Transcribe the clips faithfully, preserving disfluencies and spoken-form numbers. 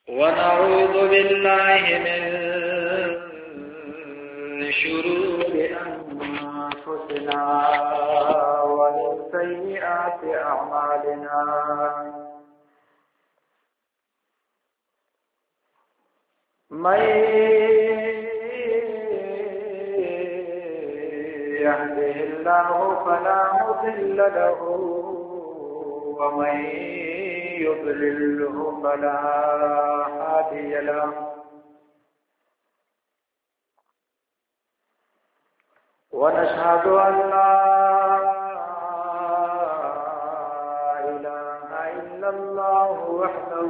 ونعوذ بالله من شرور أنفسنا ومن سيئات أعمالنا من يهده الله فلا مضل له ومن يضلله فلا هادي له ونشهد أن لا إله إلا الله وحده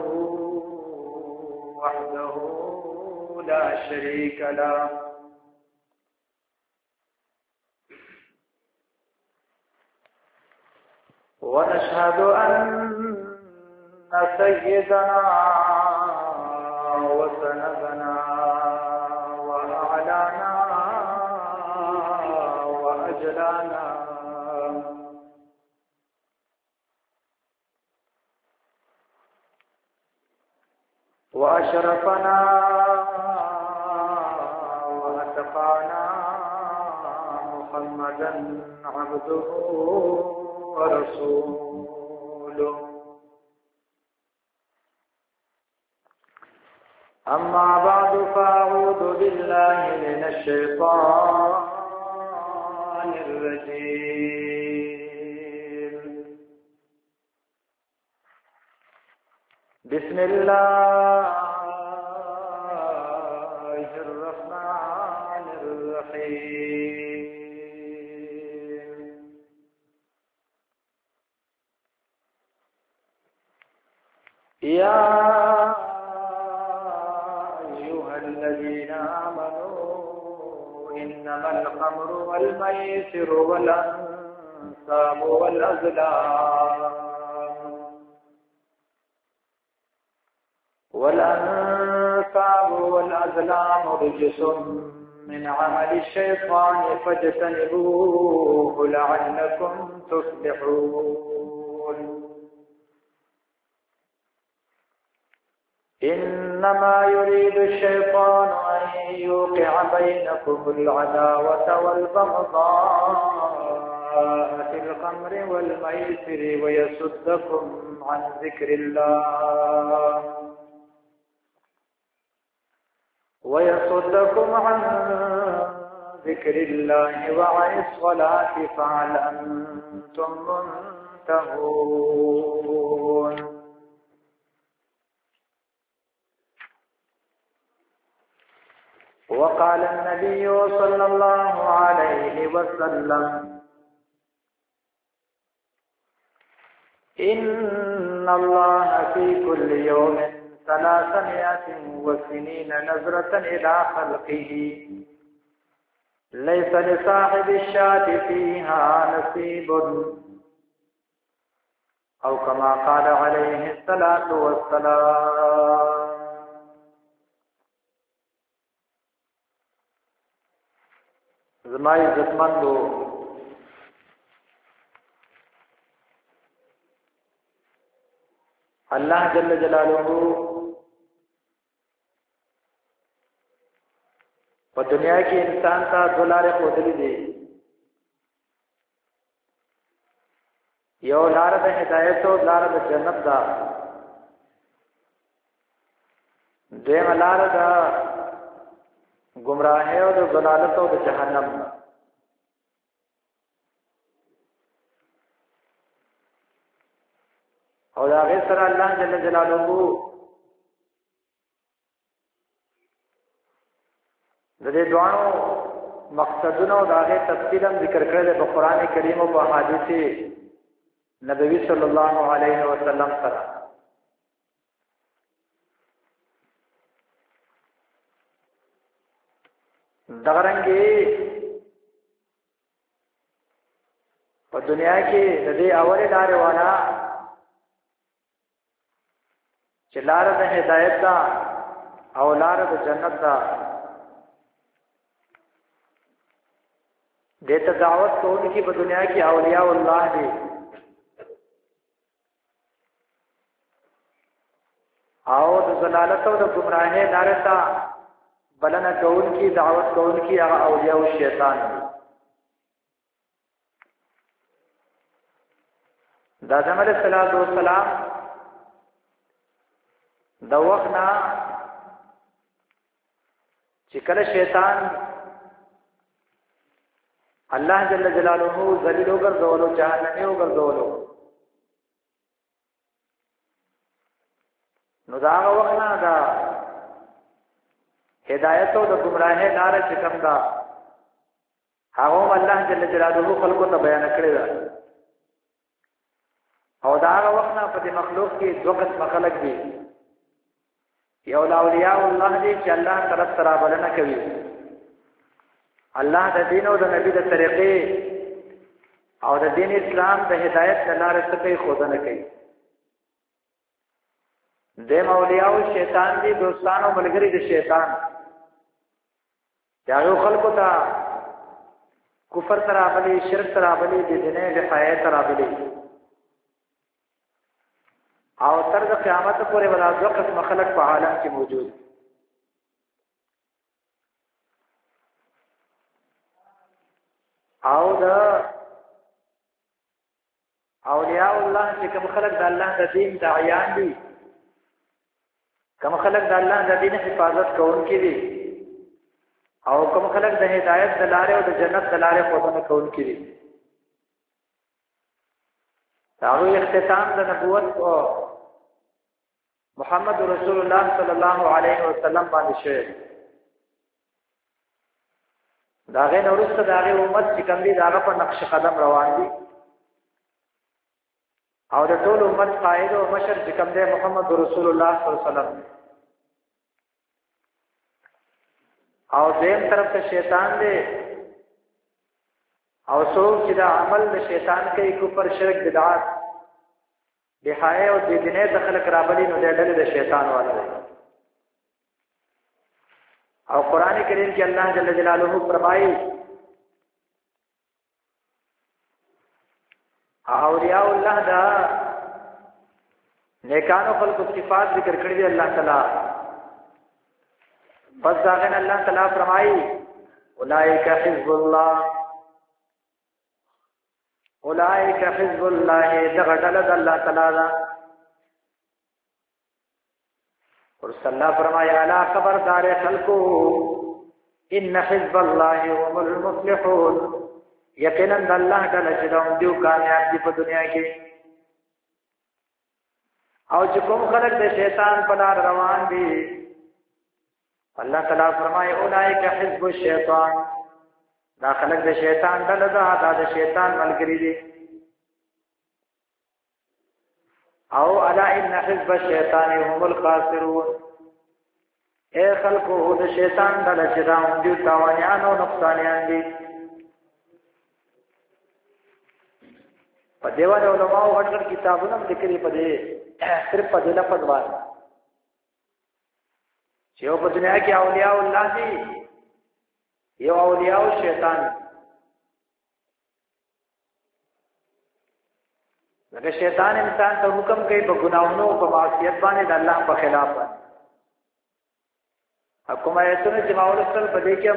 وحده لا شريك له ونشهد أن سيدنا وسندنا وأعلانا وأجلانا وأشرفنا وأتقانا محمدا عبده ورسوله. أما بعد فأعوذ بالله من الشيطان الرجيم. بسم الله الرحمن الرحيم. يا الذين آمنوا إنما الخمر والميسر والأنصاب والأزلام والأنصاب والأزلام رجس من عمل الشيطان فاجتنبوه لعلكم تفلحون. إنما يريد الشيطان أن يوقع بينكم العداوة والبغضاء في الخمر والميسر ويصدكم عن ذكر الله ويصدكم عن ذكر الله وعن الصلاة فهل أنتم منتهون. وقال النبي صلى الله عليه وسلم إن الله في كل يوم ثلاثمائة وسنين نظرة إلى خلقه ليس لصاحب الشاة فيها نصيب أو كما قال عليه الصلاة والسلام. زمائی عزتمندو اللہ جل جلالہ په دنیا کې انسان ته دلاره خودلی دي. یو لار د هدایت او لار د جنت دا، دیم لار د گمراهی او د ضلالت او د جهنم. او دا غیر سره الله جل جلاله د دې دوانو مقصدونه او دا غیر تفصیلا ذکر کړل په قران کریم او په حدیث نبوي صلی الله علیه وسلم سره. دغرنګي په دنیا کې د دې اولې لارې والا چې لار د هدایت دا او لار د جنت دا، دیتا دعوت کوونکی په دنیا کې اولیاء الله دي او د ضلالت او د گمراهۍ لارې ته بلنه کوونکي دعوت کوونکي هغه اولیاء او شیطان دي. د آدم علیه السلام د وخت نه چې کله شیطان الله جل جلاله ذلیل وګرځولو جهنمی وګرځولو نو دا هغه وخت نه دا هدایت او د گمراهۍ لاره چې کوم دا هغه الله جل جلاله خلقو ته بیان کړی دا او دا هغه وخت نه په مخلوق کې دوه قسم خلق دي. یو اولیاء الله دي چې الله طرف سره بلنه کوي، الله د دین او د نبی د طریقې او د دین اسلام د هدایت لاره څخه خودنه کوي. د اولیاء او شیطان دي دوستان او ملګری د شیطان یو خلقو ته کفر ترابلی شرک ترابلی د دینه د حیات ترابلی او تر د قیامت پورې ولا دوه قسم خلق په عالم کې موجود. او د اولیاء الله چې کوم خلق د الله د دین داعیان دي، کوم خلق د الله د دین حفاظت کوونکي دي، او کوم خلق د هدایت د لارې او د جنت د لارې خودنه کوونکي دي. داوی اختتام د نبوت او محمد رسول الله صلی الله علیه وسلم باندې شوی. داغه نورسته داغه امت چې کوم دي داغه په نقش قدم روان دي او د ټول امت قائد او مشر چې کوم دی محمد رسول الله صلی الله علیه وسلم. او دیم طرف ته شیطان دی او څوک چې دا عمل د شیطان کوي کفر شرک بدعات بهای او د دینه دخل کرابلی نو د ډلې د شیطان والا دی. او قران کریم کې الله جل جلاله فرمایي اولیاء الله دا نیکانو خلق صفات ذکر کړی دی الله تعالی. پس داغن الله تعالی فرمایي اولئک حزب الله اولئک حزب الله دغدل الله تعالی. اور صلی اللہ فرمایا الا خبردار خلقو ان حزب الله هم المفلحون یقینا الله تعالی چې دوم دیو کامیاب دي په دنیا کې. او چې کوم خلق د شیطان په لار روان دي الله تعالی فرمایا اولئک حزب الشیطان دا خلق د شیطان ډله ده، دا د شیطان ملګری دي. او الا ان حزب الشیطان هم الخاسرون اے خلقو د شیطان ډله چې دا هم دي تاوانیان او نقصانیان دي. په دیوان علماء او غټ کتابونو لیکلي په دې صرف په دې لفظ باندې چې په دنیا کې اولیاء الله دي یو اولیاء او شیطان. لکه شیطان انسان ته حکم کوي په ګناہوں او په معصیت باندې د الله په خلاف باندې. حکم ایتونه چې ماول سره په دې کې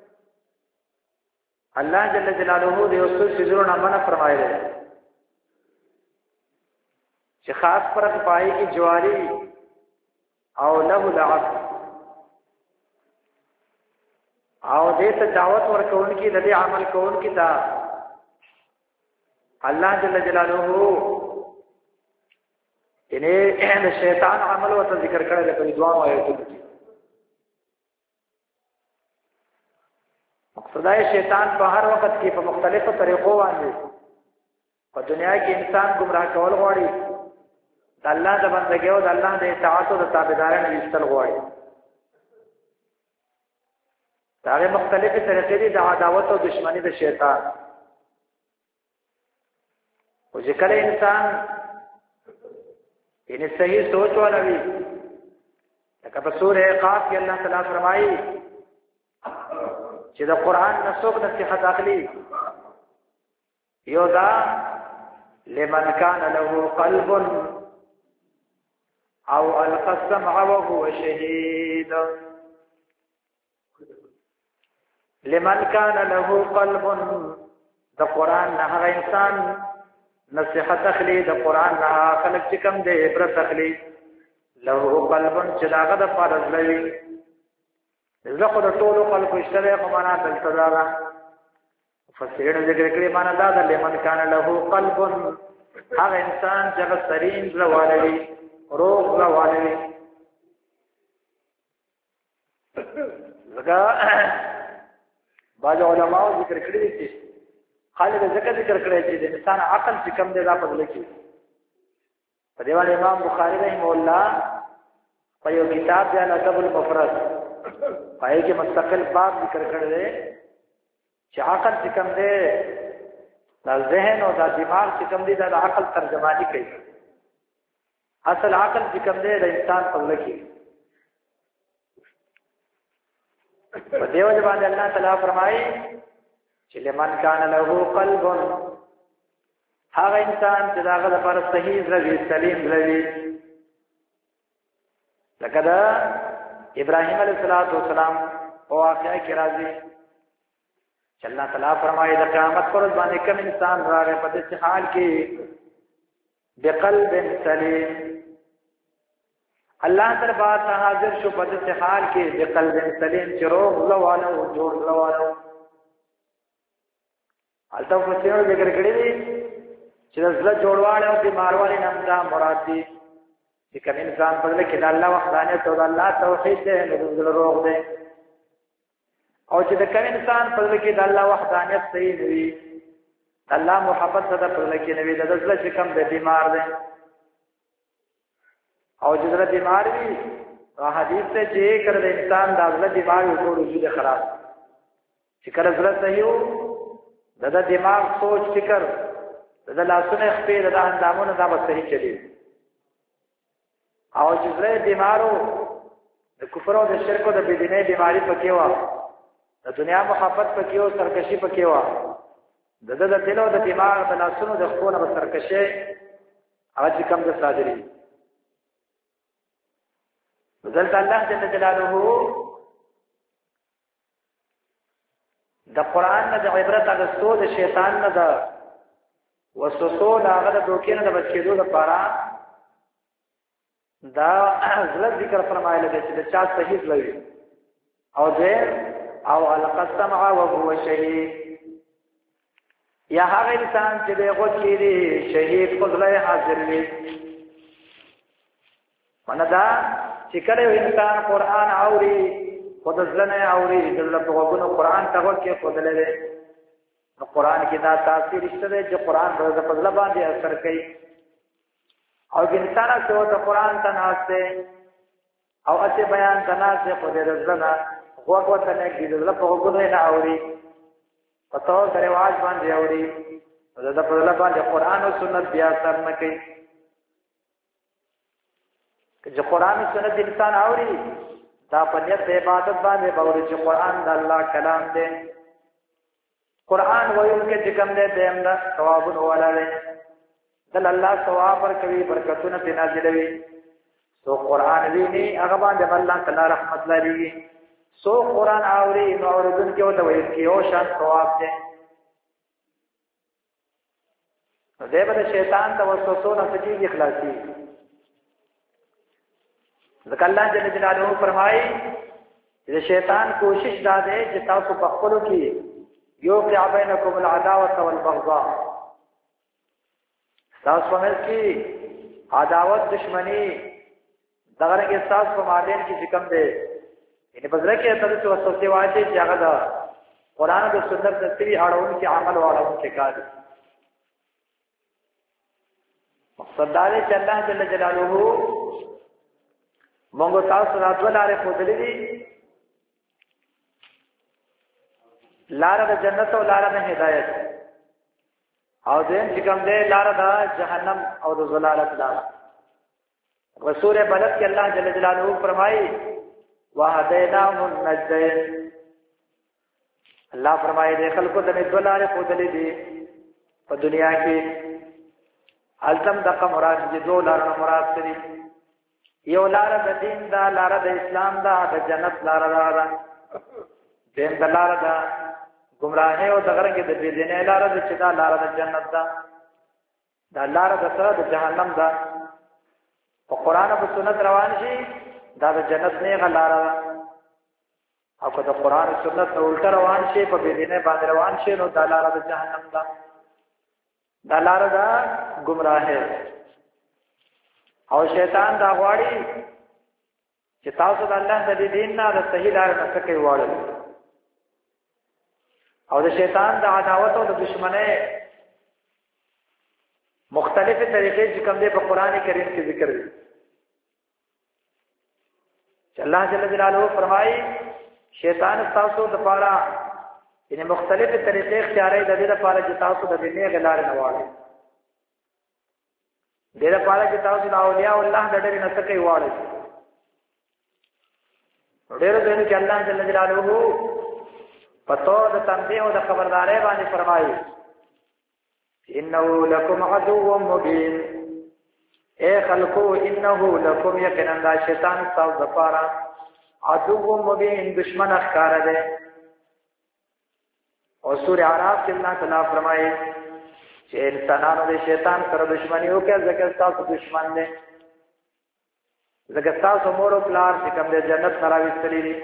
الله جل جلاله د اصول سيزونو منع فرمایلی چې خاص فرق پای کی جواری او له العصر او دې ته دعوت ورکون کی د دې عمل کون کی دا الله جل جلاله انې شیطان عمل او ذکر کړل په دعا آیتونو کې. مقصد شیطان په هر وخت کې په مختلفو طریقو باندې په دنیا کې انسان گمراه کول غواړي، د الله د بندګۍ او د الله د اطاعت او د تابعدارۍ نه ایستل غواړي. دا غي مختلفې طریقې دي د عداوت او دشمنی د شیطان. او چې کله انسان یې صحیح سوچ ولري لکه په سورې قاف کې الله تعالی فرمایي چې د قران نسوک نصيحت اخلي یو دا لمن کان له قلب او القى السمع وهو شهيد لمن كان له قلب د قران نه هغه انسان نصيحت اخلي د قران نه خلق چې کوم دې عبرت اخلي له قلب چې داغه د فرض لوي زه خو د ټولو خلکو اشتره کوم معنا دلته دا فسرین ذکر کړي معنا دا د لمن کان له قلب هغه انسان چې سرین روانوي روح روانوي زګه باج علماء ذکر کړی دي خالد ذکر ذکر کړی چې د انسان عقل چې کم دی دا بدل کی په دیوال امام بخاری رحم الله په یو کتاب دی الادب المفرد پای کې مستقل باب ذکر کړی دی چې عقل چې کم دی دا ذهن او دا دماغ چې کم دی دا د عقل ترجمانی کوي اصل عقل چې کم دی د انسان په لکه کې په دیو باندې الله تعالی فرمایي چې لمن کان له قلب هغه انسان چې داغه لپاره صحیح روي سلیم روي لکه دا ابراهيم عليه السلام او واقعي کې راځي چې الله تعالی فرمایي د قیامت پر ورځ باندې کوم انسان راغی په دې حال کې بقلب سلیم الله دربار ته حاضر شو په دې حال کې بقلب سلیم چې روح لوانه او جوړ لوانه البته په څیر ذکر کړی دی چې زړه جوړواله او بیمارواله نام دا مراد دي چې کوم انسان په دې کې د الله وحدانیت او د الله توحید دې زړه روغ دی او چې د کوم انسان په دې کې د الله وحدانیت صحیح وي د الله محبت سره په دې کې نوي د زړه چې کوم د بیمار دی او چې زړه بیمار وي حدیث ته چې کړه د انسان د زړه بیمار وي ټول وجود خراب چې کړه زړه صحیح د د دماغ سوچ فکر د لاسونه خپې د اندامونو دا به صحیح چلی او چې زړه بیمارو د کفر او د شرک او د بدعت بیماری پکې و د دنیا محبت پکې او سرکشي پکې و د د دل او د دماغ د لاسونو د خپل او سرکشي هغه چې کم د صادري بدلته الله جل جلاله د قران نه د عبرت اغستو د شیطان نه د وسوسو داغه د دوکې نه د بچیدو لپاره دا غلط ذکر فرمایله چې د چا صحیح لوي او دې او القسم او هو شهید یا هغه انسان چې دغه کېږي شهید خدای حاضر وي مندا چې کله انسان قران اوري خود ځلنه اوري د لپاره قرآن ته ورکه خودلې نو قرآن کې دا تاثیر شته چې قرآن د فضل باندې اثر کوي او انسان ته د قرآن تناسه او اته بیان تناسه په دې ځلنه هغه ته نه کې د لپاره نه اوري پتو درواز باندې اوري د فضل باندې قرآن او سنت بیا اثر نه کوي چې قرآن او سنت انسان اوري دا پنیت د عبادت باندې باور چې قران د الله کلام دی قران وایو کې چې کوم دی دیم دا ثوابونه ولاله دل الله ثواب ورکوي برکتونه په نازلوي سو قران ویني هغه باندې الله تعالی رحمت لري سو قران اوري نو اوردن کې وته وایي کې او شان ثواب دی نو دغه شیطان د وسوسو نه سچې اخلاصي ذکر الله جل جلاله فرمایي چې شیطان کوشش دا ده چې تاسو په خپل کې یو کې بینکم العداوه والبغضاء تاسو په کې عداوت دشمنی دغه کې تاسو په مابین کې څه کم ده یعنی بذره کې تاسو وسوسه واچي چې هغه دا قران او سنت د سری اړون کې عمل واړون کې کار مقصد دا دی چې الله جل جلاله مونږ تاسو راځولاره په دې دي لار د جنت او لار د هدایت او دین چې کوم دی لار د جهنم او د ضلالت لار رسول بلد کې الله جل جلاله فرمایي وهديناه النجدين الله فرمایي د خلکو د دلاره په دې دي په دنیا کې التم دغه مراد دي دوه لار مراد دي یو لار د دین دا، لار د اسلام دا، د جنت لار دا. دین د لار دا گمراهی او د غرنګ د دې دینه لار د چې دا لار د جنت دا. دا لار د سره د جهنم دا. او قران او سنت روان شي دا د جنت نه غلار دا. او که د قران او سنت نه الټ روان شي په دې دینه باندې روان شي نو دا لار د جهنم دا. دا لار دا گمراهی. او شیطان دا غواړي چې تاسو د الله د دین نه د صحیح لار نه څخه وړل. او د شیطان د عداوت او د دشمنی مختلفه طریقې چې کوم دي په قران کریم کې ذکر دي. چې الله جل جلاله فرمایي شیطان تاسو د پاره یعنی مختلفه طریقې اختیاري د دې لپاره چې تاسو د دې نه غلار نه واړئ. دې لپاره چې تاسو د اولیاء الله د ډېر نه څخه واړئ. ډېر دې چې الله جل جلاله پتو د تنبیه او د خبرداري باندې فرمایي انه لکم عدو مبین. اے خلقو انه لکم یقینا دا شیطان تاسو د پاره عدو مبین دشمن ښکار دی. او سورہ اعراف کې الله تعالی فرمایي چې انسانانو د شیطان سره دښمنی وکړي ځکه تاسو دشمن دي. ځکه تاسو مور او پلار چې کوم د جنت نه راوستلي دي.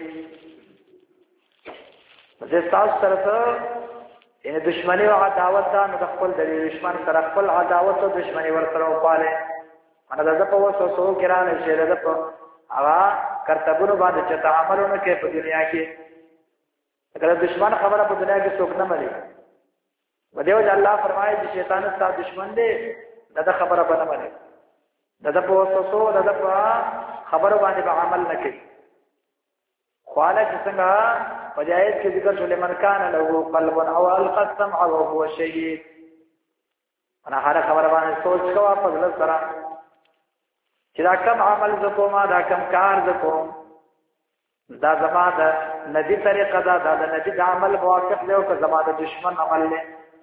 زه تاسو سره ان دشمنی او عداوت دا نو خپل د دشمن سره خپل عداوت او دشمنی ورسره وپاله. انا د په وسوسو کې را نه شي د په هغه کرتبونو باندې چې تعاملونه کوي په دنیا کې. اگر دشمن خبره په دنیا کې څوک نه ملي. ودیو چې الله فرمایي چې شیطان ستاسو دشمن دی دا خبره به نه ملي. دا په وسوسو دا په خبرو باندې به عمل نه کوي. خواله چې څنګه فجائز کې ذکر شو لمن کان له قلب او القى السمع وهو شهید. انا هر خبره باندې سوچ کوه په ځل سره چې دا کوم عمل زکوما دا کوم کار زکوم دا زما د نبی طریقه دا د نبی د عمل موافق دی او که زما د دشمن عمل دی.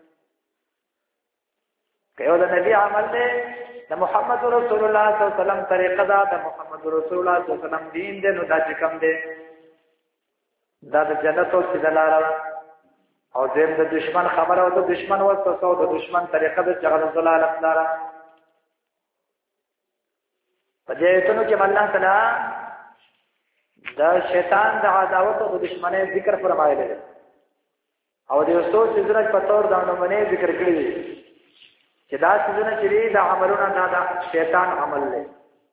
که یو د نبی عمل دی د محمد رسول الله صلی الله علیه وسلم طریقه دا د محمد رسول الله صلی الله علیه وسلم دین دی نو دا چې کوم دی دا د جنت او سیدلاره. او دیم د دشمن خبره او د دشمن وسوسه او د دشمن طریقه د جغل ضلالت لاره. په دې ته نو چې الله تعالی دا شیطان د عداوت او د دشمنی ذکر فرمایلی دی. او د یو څو سيزونه په تور دا نمونه ذکر کړی دی چې دا سيزونه چې د عملونو نه دا شیطان عمل دی.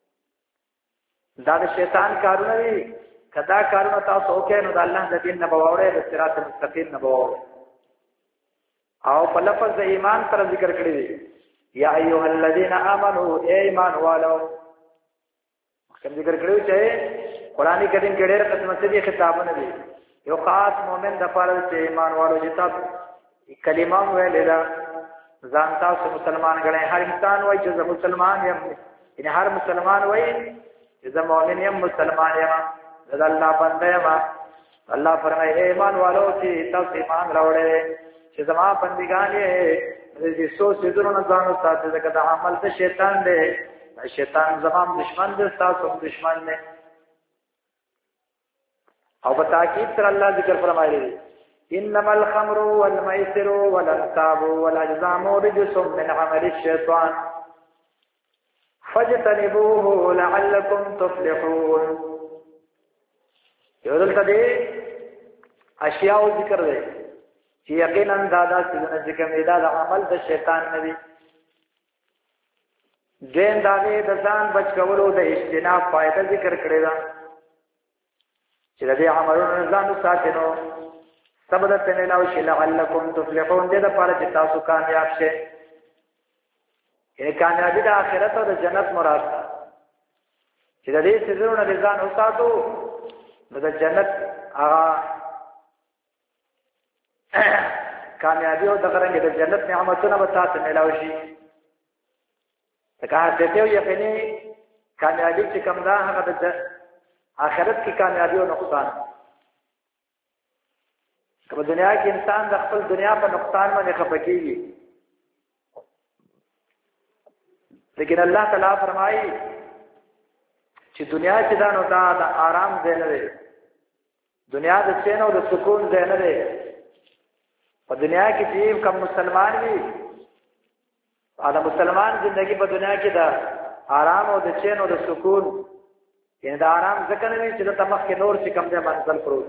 دا د شیطان کارونه دي. کدا کارونه تاسو وکړئ نو د الله د دین نه بواوړې د صراط مستقیم نه بواوړې. او په لفظ د ایمان پر ذکر کړی دی یا ایها الذین آمنوا ایمان والو. کوم ذکر کړو چې قرآنی کریم کې ډېر قسمه دي خطابونه دي. یو خاص مؤمن د پاره چې ایمان والو چې تاسو کلمه ویلې ده ځان تاسو مسلمان غړي. هر انسان وایي چې زه مسلمان یم. ان هر مسلمان وایي چې زه مؤمن یم مسلمان یم زه الله بنده یم. الله فرمایي ایمان والو چې تاسو ایمان راوړئ چې زما بندګان یې دې سوچ زړه نه ځانو ساتي ځکه دا عمل د شیطان دی. شیطان زمام دشمن دی تاسو دشمن نه. او په تاکید سره الله ذکر فرمایلی انما الخمر والميسر والانصاب والازلام رجس من عمل الشيطان فاجتنبوه لعلكم تفلحون. یو دلته دې اشیاء ذکر دی چې یقینا دا د ذکر نه دا د عمل د شیطان نه دی. دین داغه د ځان بچ کولو د اجتناب فائدہ ذکر کړی دا چې د دې عملونو ځان ساتنو سبب ته نه لاو شي لعلکم تفلحون. دې د پاره چې تاسو کامیاب شئ. یعنی کامیابی د آخرت او د جنت مراد ده. چې د دې سيزونو نه ځان وساتو نو د جنت هغه کامیابی او د غرنګ د جنت نعمتونه به تاسو نه لاو شي. تکه ته یو یقیني کامیابی چې کوم ده هغه د آخرت کی کامیابی او نقصان. کله دنیا کې انسان د خپل دنیا په نقصان باندې خپکیږي لیکن الله تعالی فرمایي چې دنیا چې دا نو دا د آرام ځای نه دی دنیا د چین او د سکون ځای نه دی په دنیا کې چې کوم مسلمان وي دا مسلمان زندگی په دنیا کې دا آرام او د چین او د سکون یعنی دا آرام ځکه نه وي چې د تمخ کې نور چې کم دی منزل پروت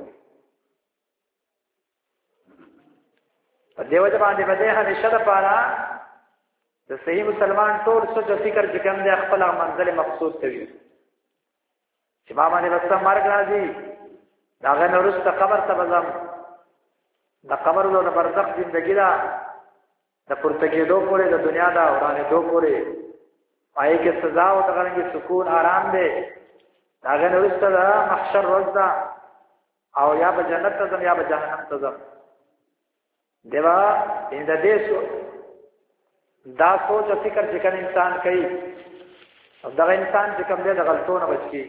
په دیو ځ باندې بده همیشه د پاره د صحیح مسلمان ټول سوچ او فکر چې کم دی خپل منزل مقصود کوي چې ما باندې بس مرګ راځي دا غن ورسته قبر ته بزم د قبر او د برزخ ژوندۍ دا د پرتګې دوه پورې د دنیا دا ورانه دوه پورې پای کې سزا او دغه سکون آرام دی دا غن ورسته دا محشر روز دا او یا به جنت ته ځم یا به جهنم ته ځم دیوا ان د دې دا سوچ او فکر چې کوم انسان کوي او دغه انسان چې کوم دی د غلطونو بچي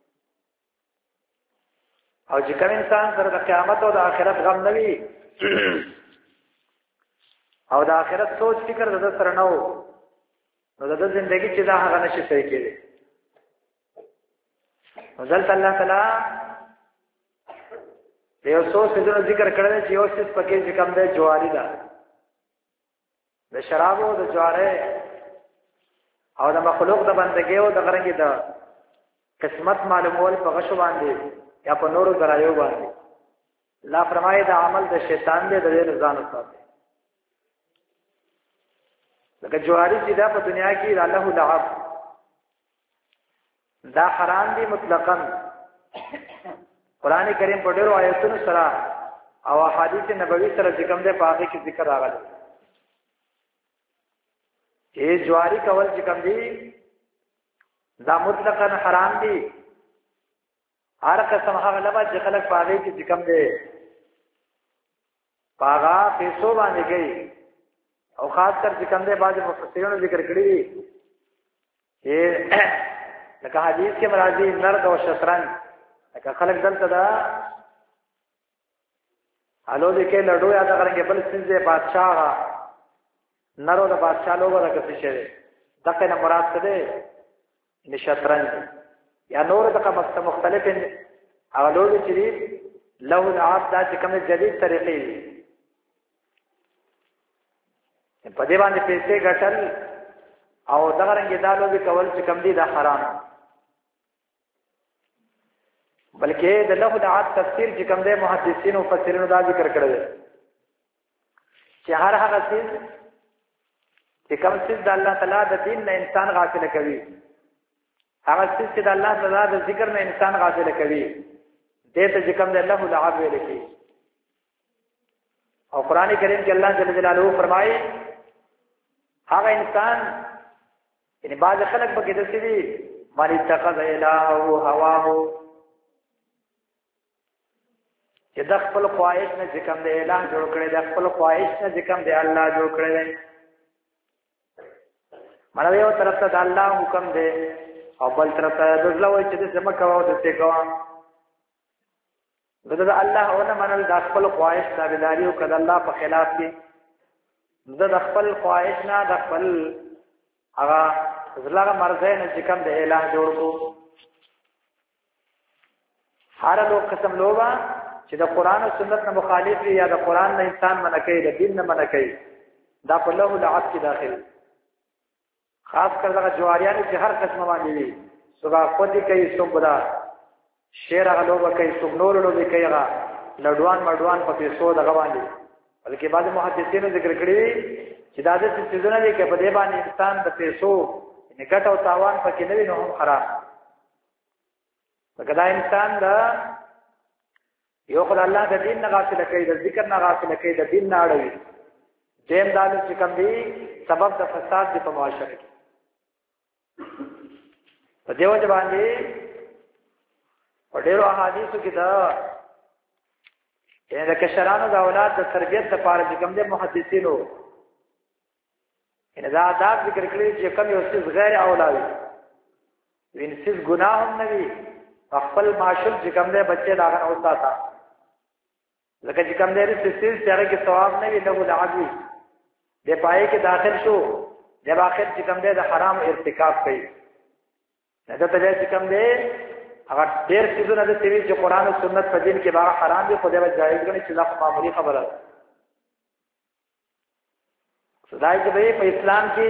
او چې کوم انسان سره د قیامت او د آخرت غم نه وي او د آخرت سوچ فکر د سره نه وو نو د ژوندۍ چې دا هغه نشي صحیح کېږي وزلت الله تعالی یو څو څه ذکر کړل چې یو څه پکې چې کوم دی جواری ده د شرابو د جواره او د مخلوق د بندګۍ او د غرنګي د قسمت معلومول په غشو باندې یا په نورو درایو باندې لا فرمایي د عمل د شیطان دی د دې ځان ساتي لکه جواری چې دا په دنیا کې الله لعب دا حرام دي مطلقاً قران کریم په ډېرو آیاتونو سره او احادیث نبوي سره ذکر دی په هغه کې ذکر راغلی چې جواری کول چې کوم دي دا مطلقاً حرام دي هر قسم هغه لبا چې خلک په هغه کې ذکر دی پاغا پیسو باندې کوي او خاص کر ذکر دی بعض مفسرینو ذکر کړی چې لکه حدیث کې مرادي نرد او شطرنج لکه خلک دلته دا حالو دې کې لډو یاد غرنګ بل سنځه بادشاہ نرو د بادشاہ لوګو راکې څه دغه نه مراد څه دی نشطرنج یا نور دغه مختلف حالو دې چې له العاب دا چې کوم جدید طریقې په دې باندې پیسې ګټل او دغه رنګ دالو به کول چې کم دي دا حرام بلکې د لفظ عاد تفسیر چې کوم دی محدثین او مفسرین دا ذکر کړل چې هر هغه څه چې کوم څه د الله تعالی د دین نه انسان غافل کوي هغه څه چې د الله تعالی د ذکر نه انسان غافل کوي دې ته چې کوم دی الله لعب ویل کی او قران کریم کې الله جل جلاله فرمایي هغه انسان یعنی بعض خلک به کېدل چې مالي اتخذ الهه هواه چې د خپل خواهش نه ځکم دی اعلان جوړ کړی د خپل خواهش نه ځکم دی الله جوړ کړی دی مړ یو طرف ته د الله حکم دی او بل طرف ته د ځل وای چې د سم کاوه د څه کاوه دغه الله او نه منل د خپل خواهش تابعداري او کړه الله په خلاف کې د خپل خواهش نه د خپل هغه زړه مرزه نه ځکم دی اعلان جوړ کو هر لو قسم لوبا چې د قران او سنت نه مخالف یا د قران نه انسان منکې د دین نه منکې دا په له لعب کې داخل خاص کر دغه جواریان چې هر قسم باندې وي صبح خودي کوي صبح شیر غلوبه کوي صبح نور لوبي کوي هغه لډوان مډوان په پیسو دغه باندې بلکې بعض محدثینو ذکر کړی چې دا د څه دي کې په دې باندې انسان د پیسو نګټ او تاوان پکې نه وي نو هم خراب دا انسان دا یو خدای الله د دین نه غافل کوي د ذکر نه غافل کوي د دین نه اړوي دیم دالو چې کوم دی سبب د فساد دی په معاشره کې په دیو ځ باندې په ډیرو احادیثو کې دا ان د کشرانو د اولاد د تربیت لپاره چې کوم دی محدثینو ان دا آداب ذکر کړی چې کوم یو څه غیر اولادي وینسز ګناه هم نه وي خپل معاشر چې کوم دی بچي دا غن اوساته لکه چې کوم دی رسېس سره کې ثواب نه وي له لعبي د پای کې داخل شو د اخر چې کوم دی د حرام ارتکاب کوي دا ته چې کوم دی هغه ډېر څیزونه د سوي چې قرآن او سنت په دین کې بار حرام دي خو دا جایز غني چې دا معمولی خبره ده. خدای دې په اسلام کې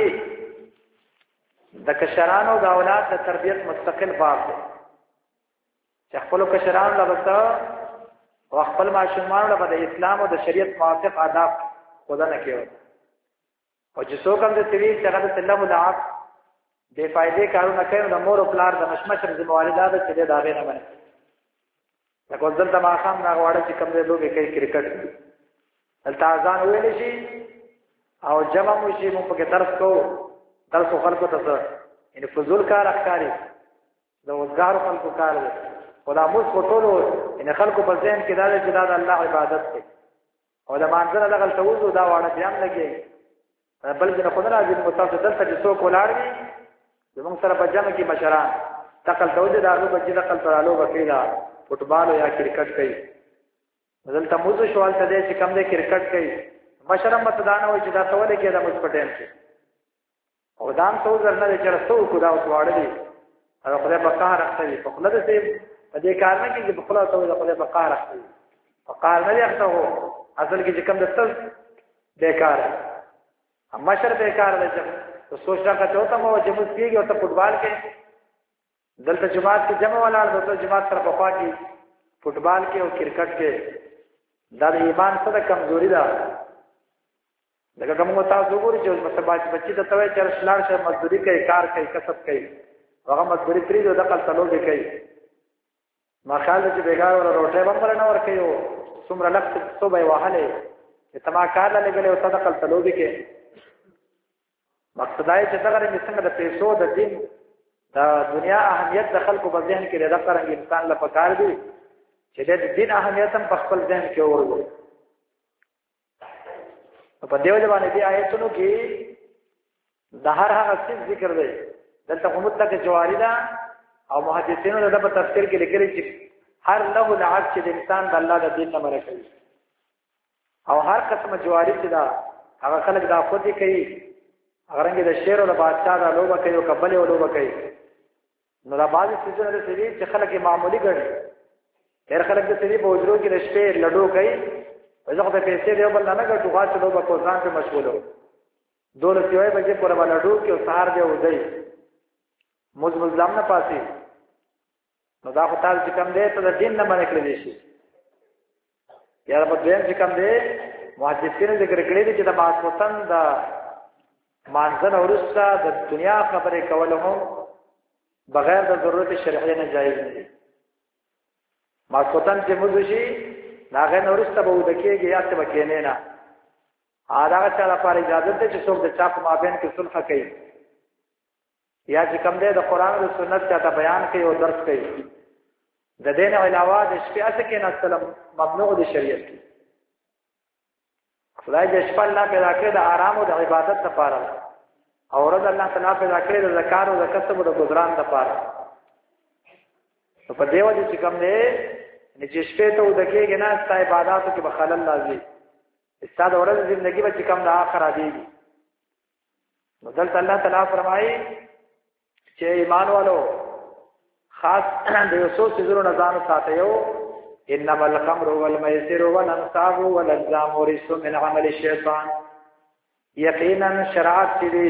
د کشرانو د اولاد د تربیت مستقل باب دی چې خپل کشرانو لپاره او خپل ماشومان لپاره د اسلام او د شریعت موافق آداب خدا نه کېو او چې څوک هم د سوي چې هغه د الله ملعب بے فائدې کارونه کوي د مور او پلار د مشمشر ذمہواری ده چې د داغه نه باندې لکه ځل د ماخام نه غواړي چې کوم دې لوګي کوي کرکټ دلته اذان ویل شي او جمع مو شي مو په درس کو درس خلکو ته ان فضول کار اخکاری د وزګار خلکو کار دی خدا موږ کوټولو ان خلکو په ذهن کې دا چې دا د الله عبادت دی او د مانځنه دغه توجه دا وړه بیان لګي بل ځنه خدای راځي متاسف دلته چې څوک ولاړ وي زموږ سره په جمع کې مشران تقل توجه دا نو بچی تقل ترالو وکیلا فوټبال یا کرکټ کوي دلته موږ شوال ته دې چې کم دې کرکټ کوي مشرم متدان وي چې دا ټول کې دا مس پټین شي او دام څو درنه چې رسو کو دا وسواړ دي او خدای په قهر راځي په خپل دې په دې کار نه کې په خپل ته خدای په قهر راځي په قهر نه راځي هو اصل کې چې کم د تل بیکار مشر بیکار دی تو سوچ رکھا چاہتا مو چې موږ کېږي او ته فوټبال کې دلته جماعت کې جمع ولاړ دلته جماعت سره په خوا کې فوټبال کې او کرکټ کې دا د ایمان سره کمزوري ده دغه کوم تاسو وګورئ چې مثلا بچی ته توې چې شلار شه مزدوري کوي کار کوي کسب کوي هغه مزدوري تری د دقل تلو به کوي ما خیال چې بیګار او روټه باندې نه ور کوي څومره لخت صبح وهله چې تما کار لګلې او دقل تلو به کوي مقصد دی چې دغه څنګه د پیسو د دین د دنیا اهمیت د خلکو په ذهن کې د قرن انسان لپاره کار دی چې د دین اهمیت هم په خپل ذهن کې ورغو په دیو ځوانه دی آیتونو کې د هر هغه څه ذکر دی دلته کومه تک جواری ده او محدثینو د په تفسیر کې لیکلي چې هر له العاد چې د انسان د الله د دین نه مرکه او هر قسمه جواری چې دا هغه خلک دا خودي کوي اگرنګ د شعر او د بادشاہ د لوبه کوي او قبل او لوبه کوي نو دا بعض څه نه سړي چې خلک معمولی ګڼي ډېر خلک د سړي په وجرو کې د شپې لډو کوي وځه په پیسې دی بل نه ګټو غاښ لوبه کو ځان ته مشغول وو دولت یوې بجې پورې ولډو کې او سهار دی ودی موږ مزلم نه پاسي نو دا خو تاسو کوم دی ته د دین نه باندې کړی شي یا په دین چې کوم دی محدثینو ذکر کړی دی چې د ماسوتن د مانځنه ورسته د دنیا خبرې کول هم بغیر د ضرورت شرعي نه جایز دي ماسوتن چې موږ شي هغه ورسته به ودکیږي یا څه وکینې نه هغه چا لپاره اجازه ده چې څوک د چا په مابین کې صلح کوي یا چې کوم دی د قران او سنت ته بیان کوي او درس کوي د دین علاوه د شپې کې نه سلام ممنوع دي شریعت کې خدای دې شپه الله پیدا کړی د آرام او د عبادت لپاره او ورځ الله تعالی پیدا کړی د ذکر او د کسب او د گزاران لپاره په دیو دې چې کوم دی چې شپې ته ودکیږي نه ست عبادتو کې بخلل لازمي استاد ورځ ژوندۍ به چې کوم د اخر دی نو دلته الله تعالی فرمایي چې ایمان والو خاص د یوسف سيزونو نظام ساتيو انما الخمر والميسر والانصاب والازلام رجس من عمل الشيطان یقینا شرعت دي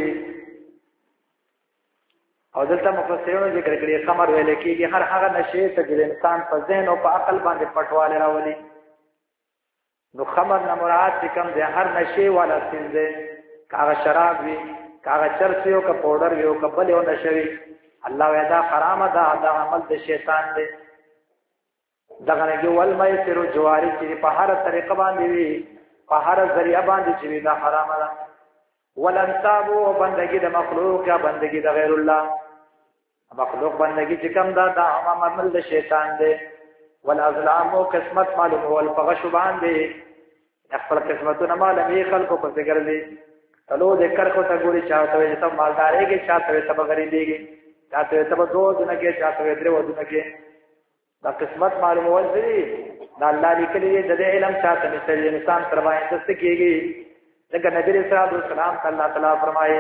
او دلته مفسرونو ذکر کړی خمر ویل کېږي هر هغه نشي ته د انسان په ذهن او په عقل باندې پټواله راولي نو خمر نه مراد کوم دی هر نشي والا سین دی کاغه شراب وي کاغه چرس یو کا پاوډر یو کا بل یو نشوي الله ودا حرام ده دا عمل د شیطان دی دغه نه ول مې تیرو جواری چې په هر طریقه باندې وي په هر ذریعہ باندې چې دا حرام ده ولنصاب او بندگی د مخلوق یا بندگی د غیر الله مخلوق بندگی چې کوم دا د عمل د شیطان دی والازلام او قسمت معلوم هو الفغش باندې خپل قسمتونه معلومي خلکو په ذکر دي تلو ذکر کو ته ګوري چاته وي ته مالداري کې چاته وي ته غریبي چاته ته دوه دونه کې چاته وي درو دونه کې دا قسمت معلوم ول دي دا الله لیکلي د علم چاته مثل انسان تر باندې دست کېږي لکه نبی رسول الله صلی الله علیه وسلم فرمایي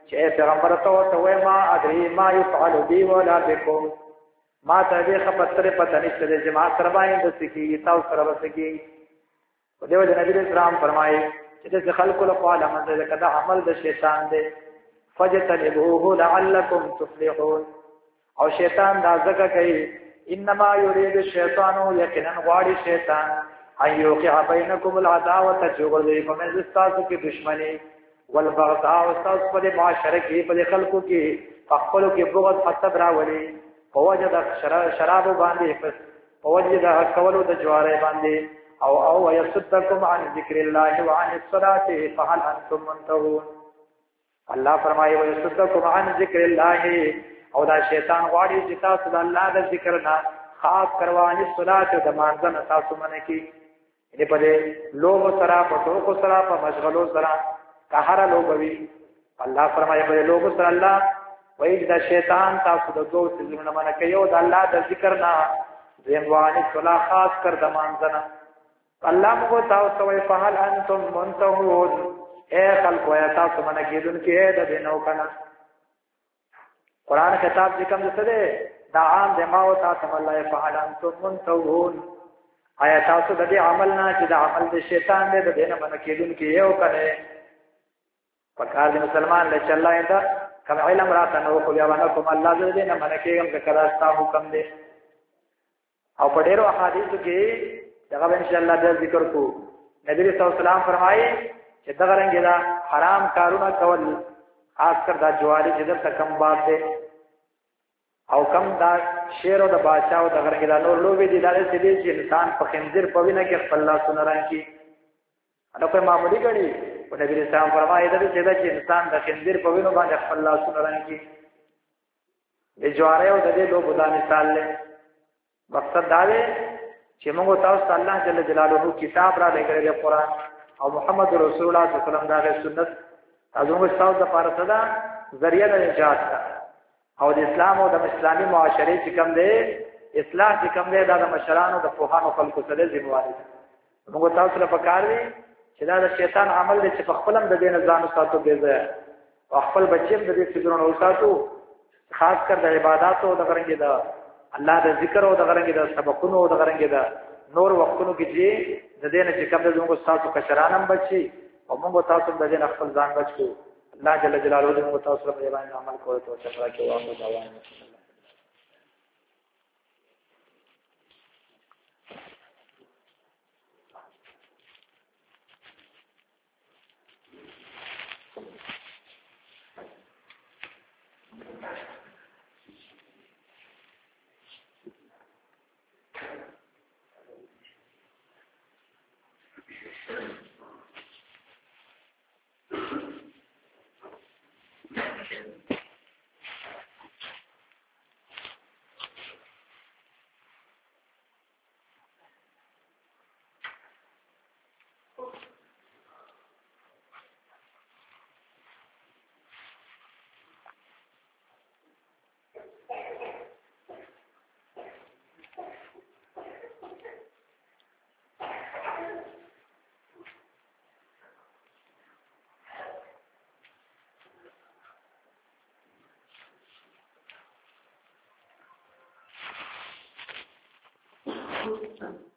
چې پیغمبر ته ته وای ما ادري ما يفعل بي ولا بكم ما ته دې خبره پته نشته چې ما سره باندې د سکی تاسو سره وسکی په دیو د نبی اسلام فرمایي چې خلق له قال من کدا عمل د شیطان دی فجتنبوه لعلكم تفلحون او شیطان دا ځکه کوي انما يريد الشيطان يقينا غواړي شیطان ان يوقع بينكم العداوه جوړوي په منځ تاسو کې دښمني والبغضاء تاسو په معاشره کې په خلکو کې خپلو کې بغض حسد راولي فوجد شراب باندې فوجد کولو د جواره باندې او او يصدكم عن ذكر الله وعن الصلاه فهل انتم منتهون الله فرمایي ويصدكم عن ذكر الله او دا شیطان غواړي چې تاسو د الله د ذکر نه خاص کروانی صلات د مانځنه تاسو منه کی دې په دې لوګو سره په ټوکو سره په مشغلو سره قهر لوګوي الله فرمایي په لوګو سره الله وایي دا شیطان تاسو د دوه څه منه کوي او د الله د ذکر نه زمواني صلات خاص کر د مانځنه الله موږ تاسو وایي فهل انتم منتهون اے خلق ویا تاسو منه کېدون کې د دینو کنه قرآن خطاب چې کوم څه ده دا عام د ما او تاسو الله فعل انتم منتهون آیا تاسو د دې عمل نه چې د عمل د شیطان دی د دینه منه کېدون کې یو کنه پکار د مسلمان له چلای دا کوم علم راته نو خو بیا ونه کوم الله دې نه منه کېږم چې کله تاسو حکم دی او په ډیرو احادیث کې دا ان شاء الله د ذکر کو نبی رسول الله سلام فرمایي چې دا رنګ دا حرام کارونه کول خاص کر دا جواری جدر تا کم بات دے او کم دا شیر او دا بادشاہ او دا غرنگی دا نور لوگی دی دارے سے دی چی انسان پا خنزیر پوی نکی اخفل اللہ سنران کی انو کوئی معمولی گڑی و نبی اسلام فرمائی دا دی چی انسان دا خنزیر پوی نو باندې اخفل اللہ سنران کی دی جوارے او دا دی لوگ دا مثال لے مقصد دا دے چی منگو تاوست اللہ جل جلالہ کتاب را لے کرے قرآن او محمد رسول اللہ صلی اللہ علیہ وسلم دا سنت ازمو استاو د پاره صدا ذریعہ د نجات او د اسلام او د اسلامي معاشري چې کوم دی اصلاح چې کوم دی دا د مشرانو د پوهانو خلکو سره ذمہواری ده موږ تاسو ته پکار دي چې دا د شیطان عمل دی چې په خپلم د دین ځانو ساتو دی او خپل بچیم د دې فکرونو ساتو خاص کر د عبادت او د غرنګ د الله د ذکر او د غرنګ د سبقونو او د غرنګ د نور وختونو کې چې د دین چې کوم دی موږ تاسو کشرانم بچي او موږ تاسو د دې خپل ځان بچو الله جل جلاله دې موږ تاسو په باندې عمل کوو او شکر کوو او دعا Thank you.